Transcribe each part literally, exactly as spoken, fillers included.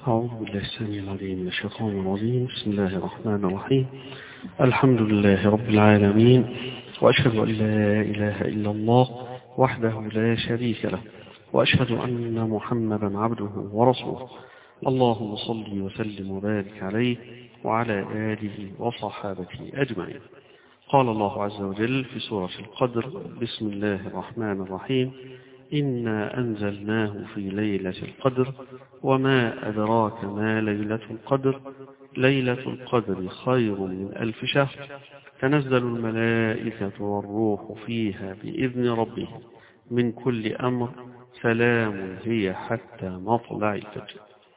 أعوذ بالله السميع العليم من الشيطان الرجيم. بسم الله الرحمن الرحيم. الحمد لله رب العالمين، وأشهد أن لا إله إلا الله وحده لا شريك له، وأشهد أن محمدا عبده ورسوله. اللهم صل وسلم وبارك عليه وعلى آله وصحابته أجمعين. قال الله عز وجل في سورة القدر: بسم الله الرحمن الرحيم. إنا أنزلناه في ليلة القدر وما أدراك ما ليلة القدر ليلة القدر خير من ألف شهر تنزل الملائكة والروح فيها بإذن ربهم من كل أمر سلام هي حتى مطلع الفجر.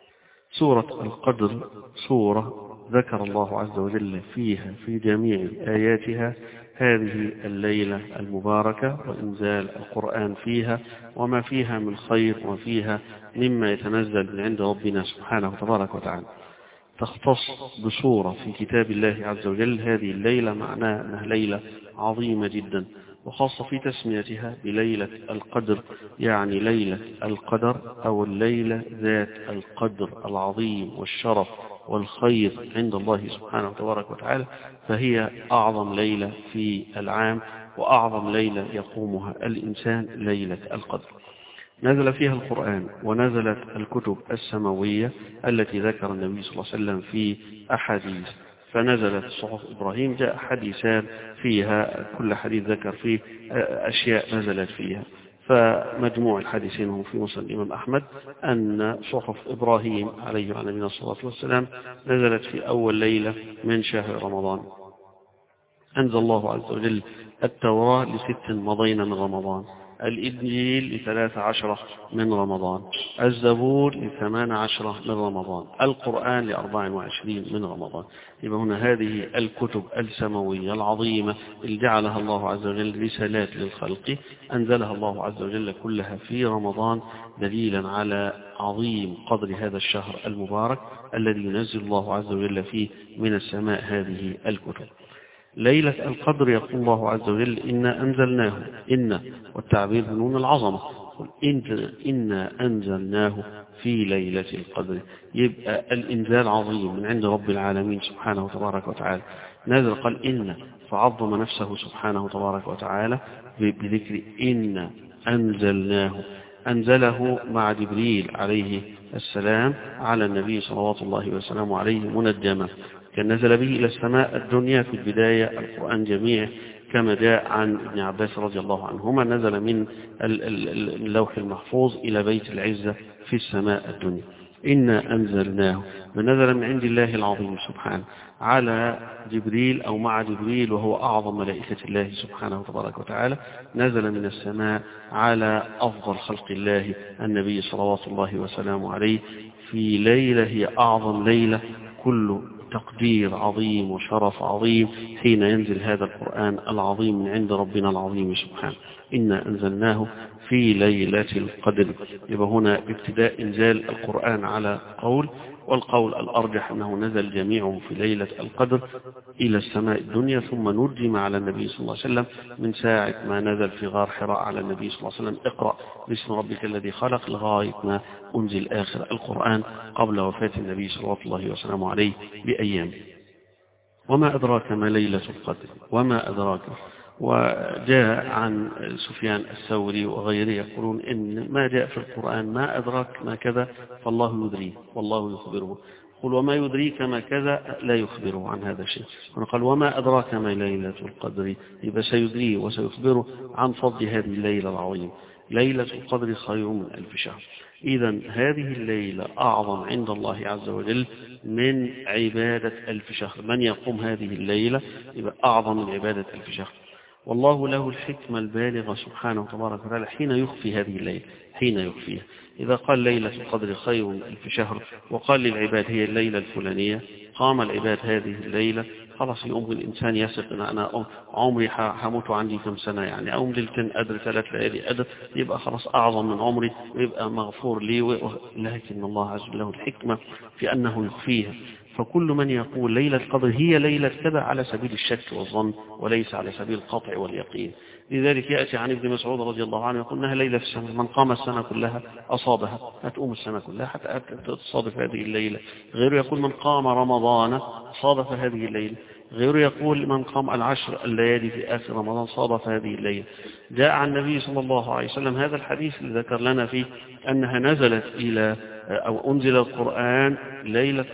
سورة القدر سورة ذكر الله عز وجل فيها في جميع آياتها هذه الليلة المباركة وإنزال القرآن فيها وما فيها من خير وفيها مما يتنزل من عند ربنا سبحانه تبارك وتعالى. تختص بصورة في كتاب الله عز وجل هذه الليلة معناها أنها ليلة عظيمة جدا، وخاصة في تسميتها بليلة القدر، يعني ليلة القدر أو الليلة ذات القدر العظيم والشرف والخير عند الله سبحانه تبارك وتعالى، فهي أعظم ليلة في العام وأعظم ليلة يقومها الإنسان ليلة القدر. نزل فيها القرآن ونزلت الكتب السماوية التي ذكر النبي صلى الله عليه وسلم في أحاديث، فنزلت صحف إبراهيم جاء حديثان فيها كل حديث ذكر فيه أشياء نزلت فيها، فمجموع الحديثين هم في مسند الإمام أحمد أن صحف إبراهيم عليه وعلى نبينا الصلاة والسلام نزلت في أول ليلة من شهر رمضان. أنزل الله عز وجل التوراة لست مضين من رمضان، الإنجيل لثلاث عشرة من رمضان، الزبور لثمان عشرة من رمضان، القرآن لأربع وعشرين من رمضان. يبقى هنا هذه الكتب السماوية العظيمة اللي جعلها الله عز وجل رسالات للخلق أنزلها الله عز وجل كلها في رمضان، دليلا على عظيم قدر هذا الشهر المبارك الذي ينزل الله عز وجل فيه من السماء هذه الكتب. ليلة القدر يقول الله عز وجل: إنا أنزلناه، إن والتعبير بنون العظمة، إن إنا أنزلناه في ليلة القدر. يبقى الإنزال عظيم من عند رب العالمين سبحانه تبارك وتعالى. نازل قال إن، فعظم نفسه سبحانه تبارك وتعالى بذكر إن أنزلناه. أنزله مع جبريل عليه السلام على النبي صلوات الله وسلامه عليه منجما، كان نزل به إلى السماء الدنيا في البداية القرآن جميع كما جاء عن ابن عباس رضي الله عنهما، نزل من اللوح المحفوظ إلى بيت العزة في السماء الدنيا. إنا أنزلناه، ونزل من عند الله العظيم سبحانه على جبريل أو مع جبريل وهو أعظم ملائكة الله سبحانه تبارك وتعالى، نزل من السماء على أفضل خلق الله النبي صلوات الله وسلامه عليه في ليلة هي أعظم ليلة، كل تقدير عظيم وشرف عظيم حين ينزل هذا القرآن العظيم من عند ربنا العظيم سبحانه. إنا أنزلناه في ليلة القدر. يبقى هنا ابتداء إنزال القرآن على قول، والقول الأرجح أنه نزل جميعه في ليلة القدر إلى السماء الدنيا، ثم نرجم على النبي صلى الله عليه وسلم من ساعة ما نزل في غار حراء على النبي صلى الله عليه وسلم: اقرأ باسم ربك الذي خلق، لغاية ما أنزل آخر القرآن قبل وفاة النبي صلى الله وسلم عليه بأيام. وما أدراك ما ليلة القدر، وما أدراك. وجاء عن سفيان الثوري وغيره يقولون إن ما جاء في القرآن ما أدراك ما كذا فالله يدريه والله يخبره، قل وما يدريك ما كذا لا يخبره عن هذا الشيء. قال وما أدراك ما ليلة القدر، يبقى سيدريه وسيخبره عن فضل هذه الليلة العظيمة. ليلة القدر خير من ألف شهر. إذا هذه الليلة أعظم عند الله عز وجل من عبادة ألف شهر. من يقوم هذه الليلة يبقى أعظم من عبادة ألف شهر. والله له الحكمة البالغة سبحانه تبارك وتعالى حين يخفي هذه الليلة، حين يخفيها. إذا قال ليلة القدر خير من ألف شهر وقال للعباد هي الليلة الفلانية، قام العباد هذه الليلة، خلاص يقوم الإنسان يثق أن أنا عمري هموت عندي كم سنة، يعني أوم ليلتين أدر ثلاث ليالي أدر، يبقى خلاص أعظم من عمري ويبقى مغفور لي. لكن الله عز وجل له الحكمة في أنه يخفيها. فكل من يقول ليلة القدر هي ليلة كذا على سبيل الشك والظن وليس على سبيل القطع واليقين. لذلك يأتي عن ابن مسعود رضي الله عنه يقول إنها ليلة في السنة، من قام السنة كلها أصابها، هتقوم السنة كلها حتى تصادف هذه الليلة. غيره يقول من قام رمضان صادف هذه الليلة. غيره يقول من قام العشر الليالي في آخر رمضان صادف هذه الليلة. جاء عن النبي صلى الله عليه وسلم هذا الحديث اللي ذكر لنا فيه أنها نزلت إلى أو أنزل القرآن ليلة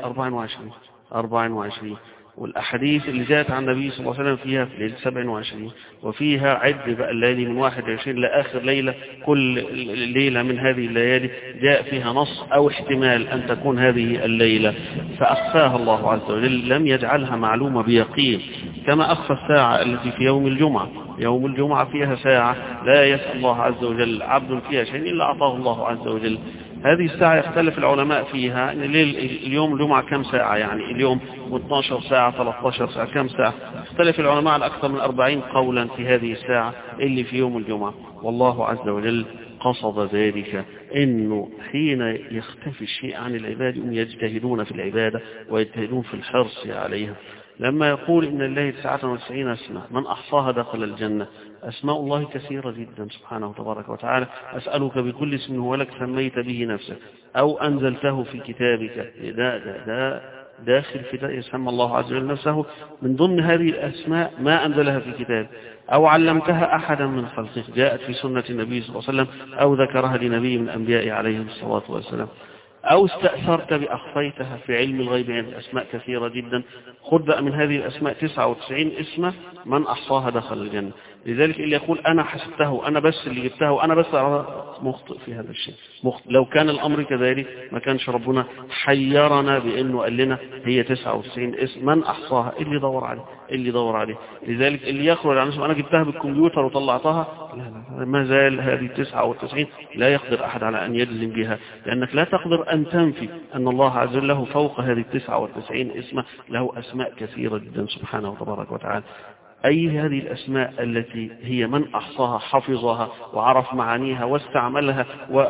أربع وعشرين، والأحاديث اللي جاءت عن النبي صلى الله عليه وسلم فيها في ليلة سبع وعشرين، وفيها عد بقى الليالي من واحد وعشرين لآخر ليلة. كل ليلة من هذه الليالي جاء فيها نص أو احتمال أن تكون هذه الليلة، فأخفاها الله عز وجل، لم يجعلها معلومة بيقين، كما أخفى الساعة التي في يوم الجمعة. يوم الجمعة فيها ساعة لا يسأل الله عز وجل عبد فيها شيء إلا أعطاه الله عز وجل. هذه الساعة يختلف العلماء فيها، إن اليوم الجمعة كم ساعة، يعني اليوم اثناشر ساعة ثلاثة عشر ساعة كم ساعة، يختلف العلماء على أكثر من أربعين قولا في هذه الساعة اللي في يوم الجمعة. والله عز وجل قصد ذلك إنه حين يختفي الشيء عن العباد هم يجتهدون في العبادة ويجتهدون في الحرص عليها. لما يقول إن الله تسعة وتسعين اسما من أحصاها دخل الجنة، أسماء الله كثيرة جدا سبحانه تبارك وتعالى. أسألك بكل اسم هو لك سميت به نفسك أو أنزلته في كتابك، ده, ده, ده داخل في ده يسمى الله عز وجل نفسه من ضمن هذه الأسماء ما أنزلها في كتاب، أو علمتها أحدا من خلقك، جاءت في سنة النبي صلى الله عليه وسلم، أو ذكرها لنبي من أنبياء عليهم الصلاة والسلام، أو استأثرت بأخفيتها في علم الغيب عند أسماء كثيرة جدا. خذ بقى من هذه الأسماء تسعة وتسعين اسما من أحصاها دخل الجنة. لذلك اللي يقول أنا حسبته أنا بس اللي جبته وأنا بس مخطئ في هذا الشيء، مخطئ. لو كان الأمر كذلك ما كانش ربنا حيرنا بأنه قال لنا هي تسعة وتسعين اسم من أحصاها، اللي يدور عليه اللي يدور عليه. لذلك اللي يخرج عن اسمه أنا جبتها بالكمبيوتر وطلعتها، لا لا ما زال هذه تسعة وتسعين لا يقدر أحد على أن يجزم بها، لأنك لا تقدر أن تنفي أن الله عز وجل له فوق هذه التسعة وتسعين اسم له أسماء كثيرة جدا سبحانه وتبارك وتعالى. أي هذه الأسماء التي هي من أحصاها حفظها وعرف معانيها واستعملها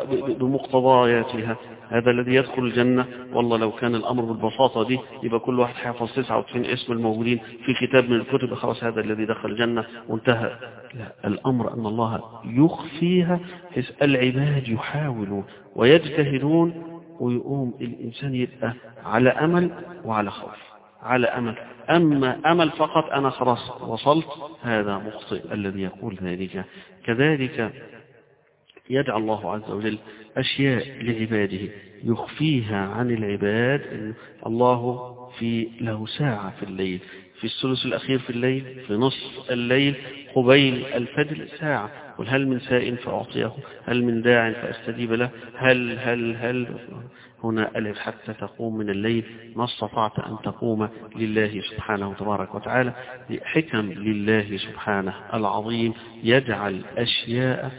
بمقتضياتها، هذا الذي يدخل الجنة. والله لو كان الأمر بالبساطة دي يبقى كل واحد حافظ تسعة وتسعين اسم الموجودين في كتاب من الكتب، خلاص هذا الذي دخل الجنة وانتهى. لا، الأمر أن الله يخفيها، العباد يحاولون ويجتهدون ويقوم الإنسان يبقى على أمل وعلى خوف. على أمل، أما أمل فقط أنا خلاص وصلت، هذا مخطئ الذي يقول ذلك. كذلك يجعل الله عز وجل أشياء لعباده يخفيها عن العباد. الله في له ساعة في الليل، في الثلث الأخير في الليل، في نصف الليل، قبيل الفجر ساعة. قل هل من سائل فأعطيه، هل من داع فأستجيب له، هل هل هل هنا ألف حتى تقوم من الليل ما استطعت أن تقوم لله سبحانه تبارك وتعالى. حكم لله سبحانه العظيم يجعل أشياء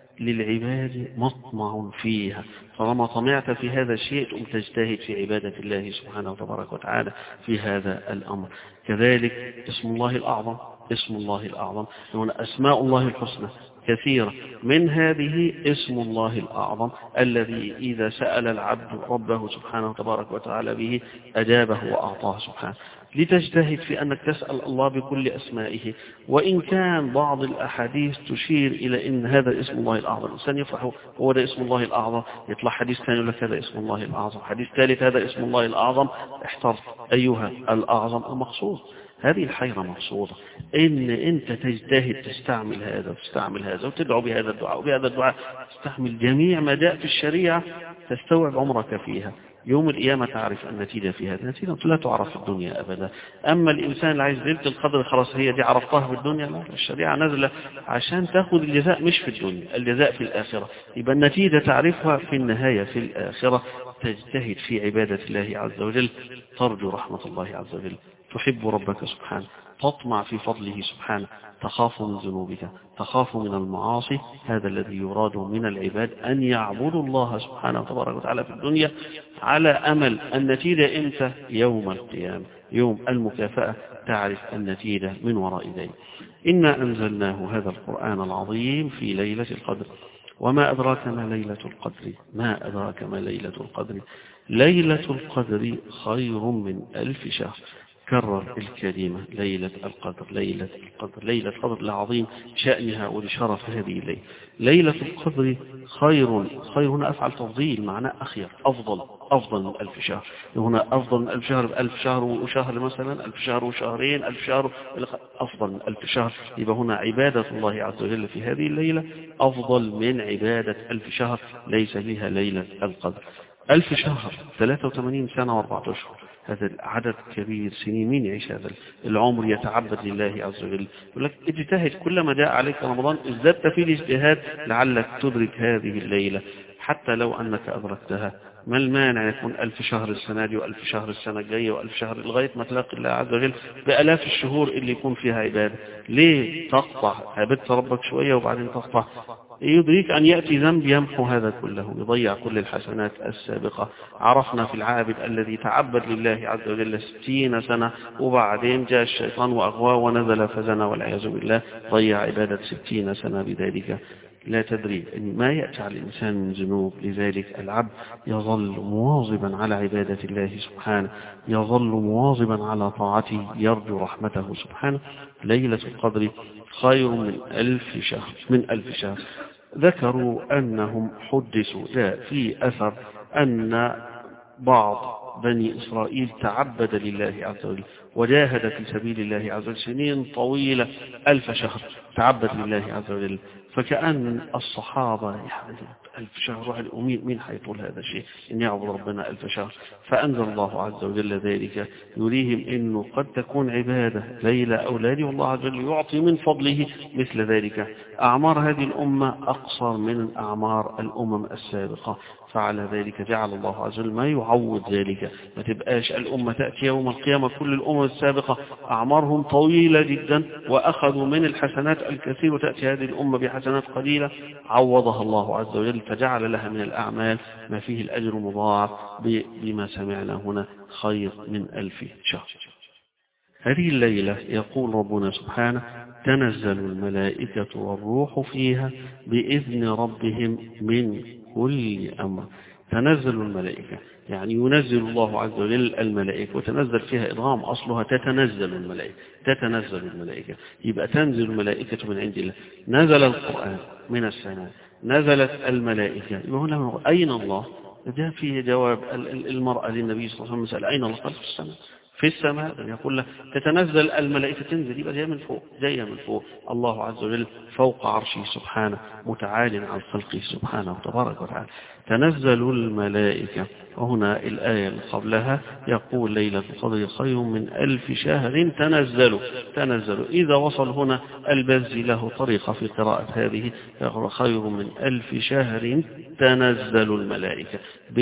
للعباد مطمع فيها، طالما طمعت في هذا الشيء تقوم تجتهد في عبادة الله سبحانه تبارك وتعالى في هذا الأمر. كذلك اسم الله الأعظم، اسم الله الأعظم هنا أسماء الله الحسنى كثيرة، من هذه اسم الله الأعظم الذي إذا سأل العبد ربه سبحانه تبارك وتعالى به أجابه وأعطاه سبحانه. لتجتهد في أنك تسأل الله بكل أسمائه، وإن كان بعض الأحاديث تشير إلى أن هذا اسم الله الأعظم، الإنسان يفرح هو ده اسم الله الأعظم، يطلع حديث ثاني يقول لك هذا اسم الله الأعظم، حديث ثالث هذا اسم الله الأعظم، احترت أيها الأعظم المقصود. هذه الحيرة مقصودة، إن أنت تجتهد تستعمل هذا وتستعمل هذا وتدعو بهذا الدعاء وبهذا الدعاء، تستحمل جميع ما جاء في الشريعة، تستوعب عمرك فيها. يوم القيامة تعرف النتيجة في هذا، النتيجة لا تعرف في الدنيا أبدا. أما الإنسان اللي عايز ليلة القدر خلاص هي دي عرفتها في الدنيا، لا، الشريعة نازلة عشان تأخذ الجزاء مش في الدنيا، الجزاء في الآخرة. يبقى النتيجة تعرفها في النهاية في الآخرة. تجتهد في عبادة الله عز وجل، ترجو رحمة الله عز وجل، تحب ربك سبحانه، تطمع في فضله سبحانه، تخاف من ذنوبك، تخاف من المعاصي. هذا الذي يراد من العباد أن يعبدوا الله سبحانه وتبارك وتعالى في الدنيا على أمل النتيجة إمتى؟ يوم القيامة، يوم المكافأة، تعرف النتيجة من وراء ذلك. إنا أنزلناه هذا القرآن العظيم في ليلة القدر، وما أدراك ما ليلة القدر، ما أدراك ما ليلة القدر، ليلة القدر خير من ألف شهر. كرر الكلمة ليلة القدر ليلة القدر ليلة القدر لعظيم شأنها ولشرف هذه الليلة. ليلة القدر خير خير هنا أفعل تفضيل معناه أخير أفضل أفضل من ألف شهر. هنا أفضل من ألف شهر بألف شهر وشهر مثلا ألف شهر وشهرين ألف شهر أفضل من ألف شهر. يبقى هنا عبادة الله عز وجل في هذه الليلة أفضل من عبادة ألف شهر ليس بها ليلة القدر. ألف شهر ثلاثة وثمانين سنة وأربعة أشهر هذا العدد كبير سنين. مين يعيش هذا العمر يتعبد لله عز وجل؟ يقول لك اجتهد كلما جاء عليك رمضان ازددت في الاجتهاد لعلك تدرك هذه الليلة حتى لو أنك أدركتها. ما المانع يكون ألف شهر السنة دي وألف شهر السنة الجاية وألف شهر لغاية ما تلاقي الله عز وجل بألاف الشهور اللي يكون فيها عبادة؟ ليه تقطع؟ عبدت ربك شوية وبعدين تقطع. يدريك أن يأتي ذنب يمحو هذا كله يضيع كل الحسنات السابقة. عرفنا في العابد الذي تعبد لله عز وجل ستين سنة وبعدين جاء الشيطان وأغواه ونزل فزنا والعياذ بالله ضيع عبادة ستين سنة بذلك. لا تدري أن ما يأتي على الإنسان من ذنوب. لذلك العبد يظل مواظبا على عبادة الله سبحانه يظل مواظبا على طاعته يرجو رحمته سبحانه. ليلة القدر خير من ألف شهر من ألف شهر. ذكروا أنهم حدثوا جاء في أثر أن بعض بني إسرائيل تعبد لله عز وجل وجاهد في سبيل الله عز وجل سنين طويلة ألف شهر تعبد لله عز وجل. فكأن الصحابة ألف شهر واحد ومين مين حيطول هذا الشيء إن يعبد ربنا ألف شهر؟ فأنزل الله عز وجل ذلك يريهم إنه قد تكون عبادة ليلة أو ليلة والله عز وجل يعطي من فضله مثل ذلك. أعمار هذه الأمة أقصر من أعمار الأمم السابقة فعلى ذلك جعل الله عز وجل ما يعوض ذلك. ما تبقاش الأمة تأتي يوم القيامة كل الأمم السابقة أعمارهم طويلة جدا وأخذوا من الحسنات الكثير وتأتي هذه الأمة بحسنات قليلة عوضها الله عز وجل فجعل لها من الأعمال ما فيه الأجر مضاعف بما سمعنا هنا خير من ألف شهر. هذه الليلة يقول ربنا سبحانه تنزل الملائكة والروح فيها بإذن ربهم من كل أمر. تنزل الملائكة يعني ينزل الله عز وجل الملائكة وتنزل فيها إضغام أصلها تتنزل الملائكة تتنزل الملائكة يبقى تنزل الملائكة من عند الله. نزل القرآن من السماء نزلت الملائكة. يبقى هنا أين الله؟ جاء فيه جواب المرأة للنبي صلى الله عليه وسلم أين الله؟ قال في السماء في السماء. يقول له تتنزل الملائكة تنزل يبقى جاية من فوق جاية من فوق. الله عز وجل فوق عرشه سبحانه متعال عن خلقه سبحانه تبارك وتعالى. تنزل الملائكة. وهنا الآية اللي قبلها يقول ليلة القدر خير من ألف شهر تنزل تنزل. إذا وصل هنا البزي له طريقة في قراءة هذه يقول خير من ألف شهر تنزل الملائكة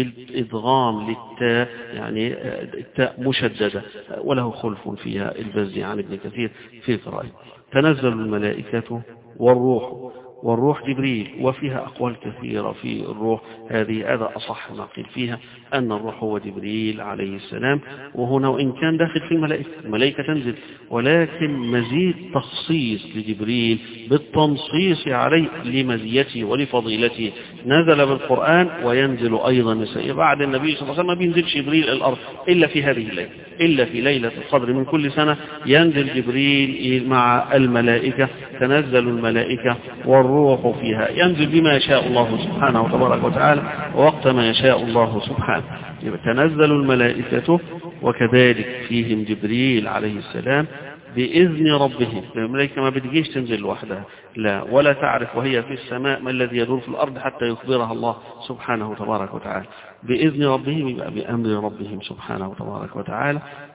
بالإدغام للتاء يعني التاء مشددة وله خلف فيها البزي عن ابن كثير في قراءة. تنزل الملائكة والروح والروح جبريل وفيها أقوال كثيرة في الروح. هذه هذا أصح ما قيل فيها أن الروح هو جبريل عليه السلام. وهنا وإن كان داخل في الملائكة الملائكة تنزل ولكن مزيد تخصيص لجبريل بالتنصيص عليه لمزيته ولفضيلته. نزل بالقرآن وينزل أيضا بعد النبي صلى الله عليه وسلم ما بينزلش جبريل الأرض إلا في هذه الليلة إلا في ليلة القدر من كل سنة ينزل جبريل مع الملائكة. تنزل الملائكة والروح فيها ينزل بما يشاء الله سبحانه وتبارك وتعالى ووقت ما يشاء الله سبحانه. تنزل الملائكة وكذلك فيهم جبريل عليه السلام بإذن ربهم. الملائكة ما بتجيش تنزل لوحدها لا ولا تعرف وهي في السماء ما الذي يدور في الأرض حتى يخبرها الله سبحانه وتبارك وتعالى. بإذن ربهم يبقى بأمر ربهم سبحانه وتبارك وتعالى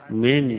من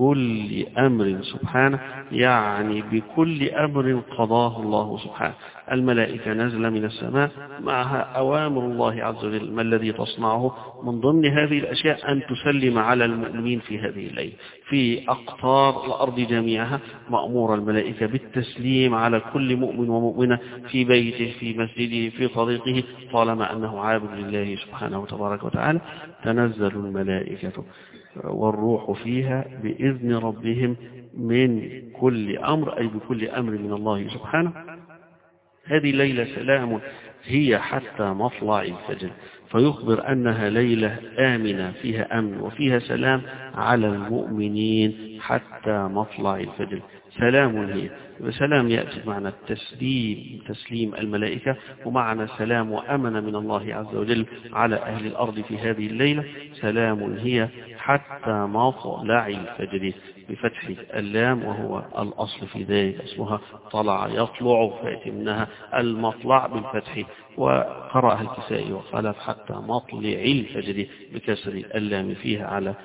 كل أمر سبحانه يعني بكل أمر قضاه الله سبحانه. الملائكة نزل من السماء معها أوامر الله عز وجل. ما الذي تصنعه من ضمن هذه الأشياء أن تسلم على المؤمنين في هذه الليلة في أقطار الأرض جميعها. مأمور الملائكة بالتسليم على كل مؤمن ومؤمنة في بيته في مسجده في طريقه طالما أنه عابد لله سبحانه وتبارك وتعالى. تنزل الملائكة والروح فيها بإذن ربهم من كل أمر أي بكل أمر من الله سبحانه. هذه الليلة سلام هي حتى مطلع الفجر، فيخبر أنها ليلة آمنة فيها أمن وفيها سلام على المؤمنين حتى مطلع الفجر. سلام هي، سلام يأتي معنى التسليم، تسليم الملائكة، ومعنى سلام وأمن من الله عز وجل على أهل الأرض في هذه الليلة. سلام هي حتى مطلع الفجر بفتح اللام، وهو الأصل في ذلك، اسمها طلع يطلع، فيأتي منها المطلع بالفتح. وقرأها الكسائي وخلف حتى مطلع الفجر بكسر اللام فيها على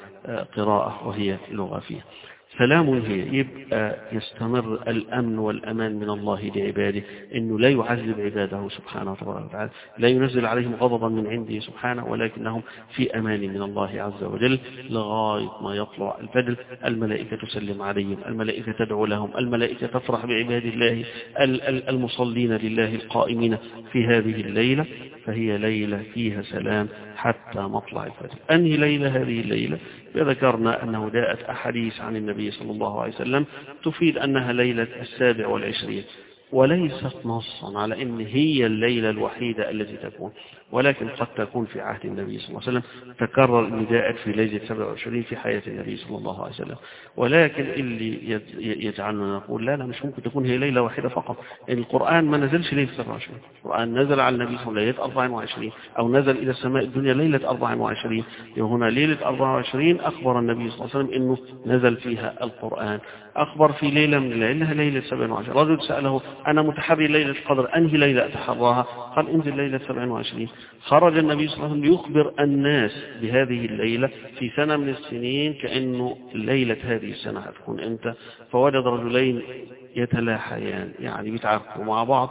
قراءة وهي لغة فيها. سلام هي، يبقى يستمر الأمن والأمان من الله لعباده، إنه لا يعذب عباده سبحانه وتعالى، لا ينزل عليهم غضبا من عنده سبحانه، ولكنهم في أمان من الله عز وجل لغاية ما يطلع الفجر. الملائكة تسلم عليهم، الملائكة تدعو لهم، الملائكة تفرح بعباد الله المصلين لله القائمين في هذه الليلة. فهي ليلة فيها سلام حتى مطلع الفجر. أنهي ليلة هذه الليلة؟ ذكرنا أنه جاءت أحاديث عن النبي صلى الله عليه وسلم تفيد أنها ليلة السابع والعشرين، وليست نصا على أن هي الليلة الوحيدة التي تكون، ولكن قد تكون في عهد النبي صلى الله عليه وسلم. تكرر أن جاءت في ليلة سبع وعشرين في حياة النبي صلى الله عليه وسلم، ولكن اللي يجعلنا نقول لا لا مش ممكن تكون هي ليلة واحدة فقط. القرآن ما نزلش ليلة سبع وعشرين، القرآن نزل على النبي صلى الله عليه وسلم ليلة أربع وعشرين، أو نزل إلى السماء الدنيا ليلة أربع وعشرين. وهنا ليلة أربع وعشرين أخبر النبي صلى الله عليه وسلم أنه نزل فيها القرآن. أخبر في ليلة من الليل إنها ليلة سبع وعشرين. رجل سأله أنا متحري ليلة القدر، أنهي ليلة أتحراها؟ قال انزل ليلة سبع وعشرين. خرج النبي صلى الله عليه وسلم ليخبر الناس بهذه الليلة في سنة من السنين، كأنه ليلة هذه السنة هتكون أنت. فوجد رجلين يتلاحيان، يعني بيتعاركوا مع بعض،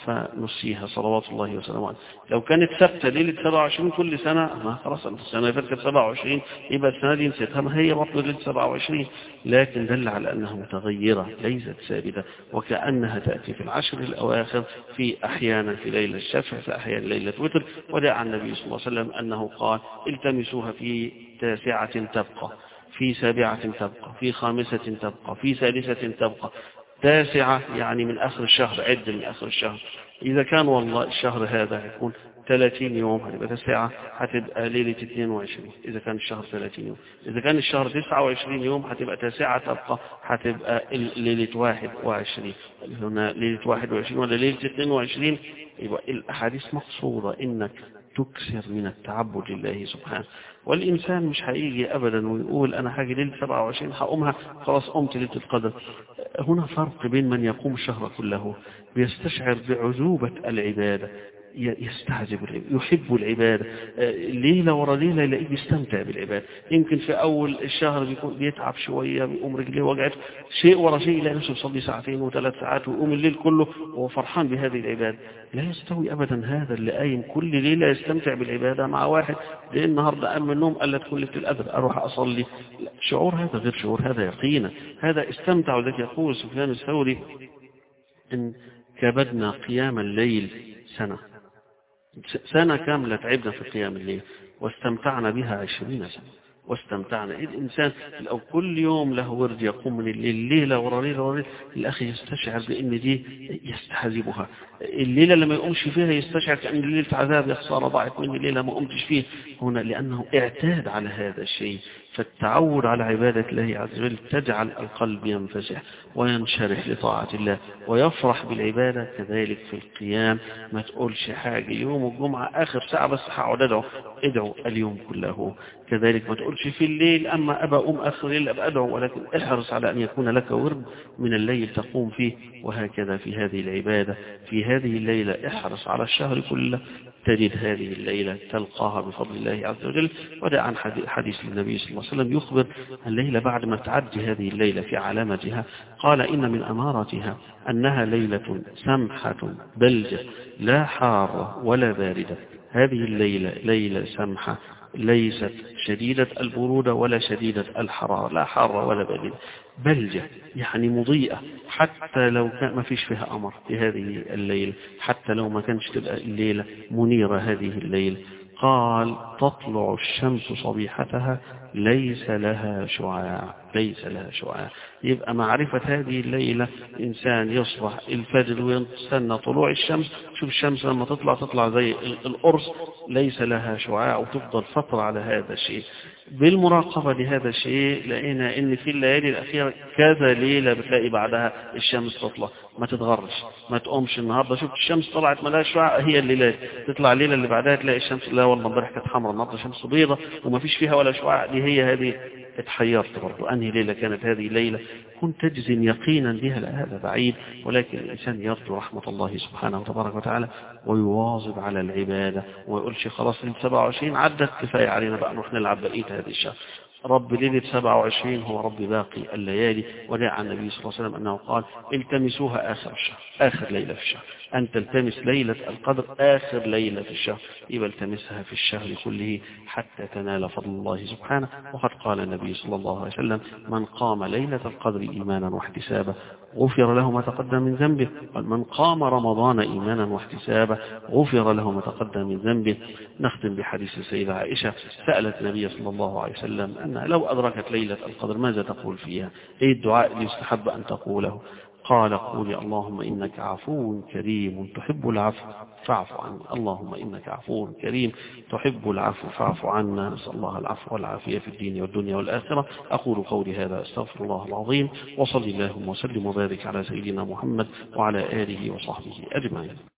فنسيها صلوات الله وسلامه عليه. لو كانت ثابته ليله سبع وعشرين كل سنه، ما خلاص السنه اللي فاتت سبع وعشرين، يبقى السنه دي نسيتها، ما هي برضه ليله سبع وعشرين. لكن دل على انها متغيره ليست ثابته، وكانها تاتي في العشر الاواخر، في احيانا في ليله الشفع، في احيانا ليله وتر. ودعا النبي صلى الله عليه وسلم انه قال التمسوها في تاسعه تبقى، في سابعه تبقى، في خامسه تبقى، في سادسه تبقى. تاسعة يعني من آخر الشهر، عد من آخر الشهر. إذا كان والله الشهر هذا يكون ثلاثين يوم، هتبقى تاسعة، هتبقى ليلة اثنين وعشرين إذا كان الشهر ثلاثين يوم. إذا كان الشهر تسعة وعشرين يوم هتبقى تاسعة تبقى، هتبقى ليلة واحد وعشرين. هنا ليلة واحد وعشرين ولا ليلة اثنين وعشرين. يبقى الأحاديث مقصودة إنك تكثر من التعبد لله سبحانه. والإنسان مش هيجي أبدا ويقول أنا حاجة ليلة سبعة وعشرين هقومها خلاص قمت ليلة القدر. هنا فرق بين من يقوم الشهر كله بيستشعر بعذوبة العبادة، يستعجب العبادة، يحب العبادة، ليلة ورا ليلة يلاقيه بيستمتع بالعبادة. يمكن في أول الشهر بيكون بيتعب شوية، بيقوم رجليه وجعته، شيء ورا شيء يلاقي نفسه يصلي ساعتين وثلاث ساعات ويقوم الليل كله وهو فرحان بهذه العبادة. لا يستوي أبدا هذا اللي قايم كل ليلة يستمتع بالعبادة مع واحد لأن النهاردة قام من النوم قال لك كل القدر أروح أصلي. شعور هذا غير شعور هذا، يقينا هذا استمتع. وذلك يقول سفيان الثوري إن كبدنا قيام الليل سنة سنة كاملة تعبنا في قيام الليل واستمتعنا بها عشرين سنة. واستمتعنا الإنسان لو كل يوم له ورد يقوم من الليل ليلة ورا ليلة ورا ليلة، الأخي يستشعر بأن دي يستحزبها. الليلة لما يقومش فيها يستشعر كأن ليلة عذاب، يا خسارة ضاعت مني ليلة ما قمتش فيه. هنا لأنه اعتاد على هذا الشيء، فالتعود على عبادة الله عز وجل تجعل القلب ينفسح وينشرح لطاعة الله ويفرح بالعبادة. كذلك في القيام ما تقولش حاجة يوم الجمعة آخر ساعة بس هقعد أدعو، ادعو اليوم كله. كذلك ما تقولش في الليل أما أبا أم آخر الليل أبا أدعو، ولكن احرص على أن يكون لك ورد من الليل تقوم فيه. وهكذا في هذه العبادة في هذه الليلة احرص على الشهر كله تجد هذه الليلة تلقاها بفضل الله عز وجل. وده عن حديث النبي صلى الله عليه وسلم يخبر الليلة بعد ما تعدي هذه الليلة في علامتها، قال إن من أمارتها أنها ليلة سمحة بلجة لا حارة ولا باردة. هذه الليلة ليلة سمحة ليست شديدة البرودة ولا شديدة الحرارة، لا حارة ولا باردة، بلجة يعني مضيئة، حتى لو كان ما فيش فيها قمر في هذه الليل، حتى لو ما كانش تبقى الليلة منيرة هذه الليل. قال تطلع الشمس صبيحتها ليس لها شعاع، ليس لها شعاع. يبقى معرفة هذه الليلة إنسان يصبح الفجر ويستنى طلوع الشمس، شوف الشمس لما تطلع تطلع زي القرص، ليس لها شعاع، وتفضل فترة على هذا الشيء. بالمراقبة لهذا الشيء لقينا إن في الليالي الأخيرة كذا ليلة بتلاقي بعدها الشمس تطلع. ما تتغرش، ما تقومش النهاردة شوف الشمس طلعت ملاها شعاع هي الليلة، تطلع الليلة اللي بعدها تلاقي الشمس لا والله امبارح كانت حمراء النهاردة شمس بيضة وما فيش فيها ولا شعاع، دي هي هذه. اتحيرت برضو أنهي ليلة كانت هذه الليلة، كنت تجزم يقينا بها، لا هذا بعيد. ولكن الإنسان يرجو رحمة الله سبحانه وتبارك وتعالى ويواظب على العبادة وما يقولش خلاص ليلة سبعة وعشرين عدت كفاية علينا بقى نروح نلعب بقية هذه الشهر. رب ليلة سبعة وعشرين هو رب باقي الليالي، وجاء عن النبي صلى الله عليه وسلم أنه قال التمسوها آخر الشهر، آخر ليلة في الشهر، أن تلتمس ليلة القدر آخر ليلة في الشهر، يبقى التمسها في الشهر كله حتى تنال فضل الله سبحانه. وقد قال النبي صلى الله عليه وسلم من قام ليلة القدر إيمانا واحتسابا غفر له ما تقدم من ذنبه، من قام رمضان إيمانا واحتسابا غفر له ما تقدم من ذنبه. نختم بحديث السيدة عائشة سألت النبي صلى الله عليه وسلم أن لو أدركت ليلة القدر ماذا تقول فيها، إيه الدعاء اللي يستحب أن تقوله؟ قال قولي اللهم إنك عفو كريم تحب العفو فاعف عنا، اللهم إنك عفو كريم تحب العفو فاعف عنا. نسأل الله العفو والعافية في الدين والدنيا والآخرة. أقول قولي هذا أستغفر الله العظيم، وصلي اللهم وسلم وبارك على سيدنا محمد وعلى آله وصحبه أجمعين.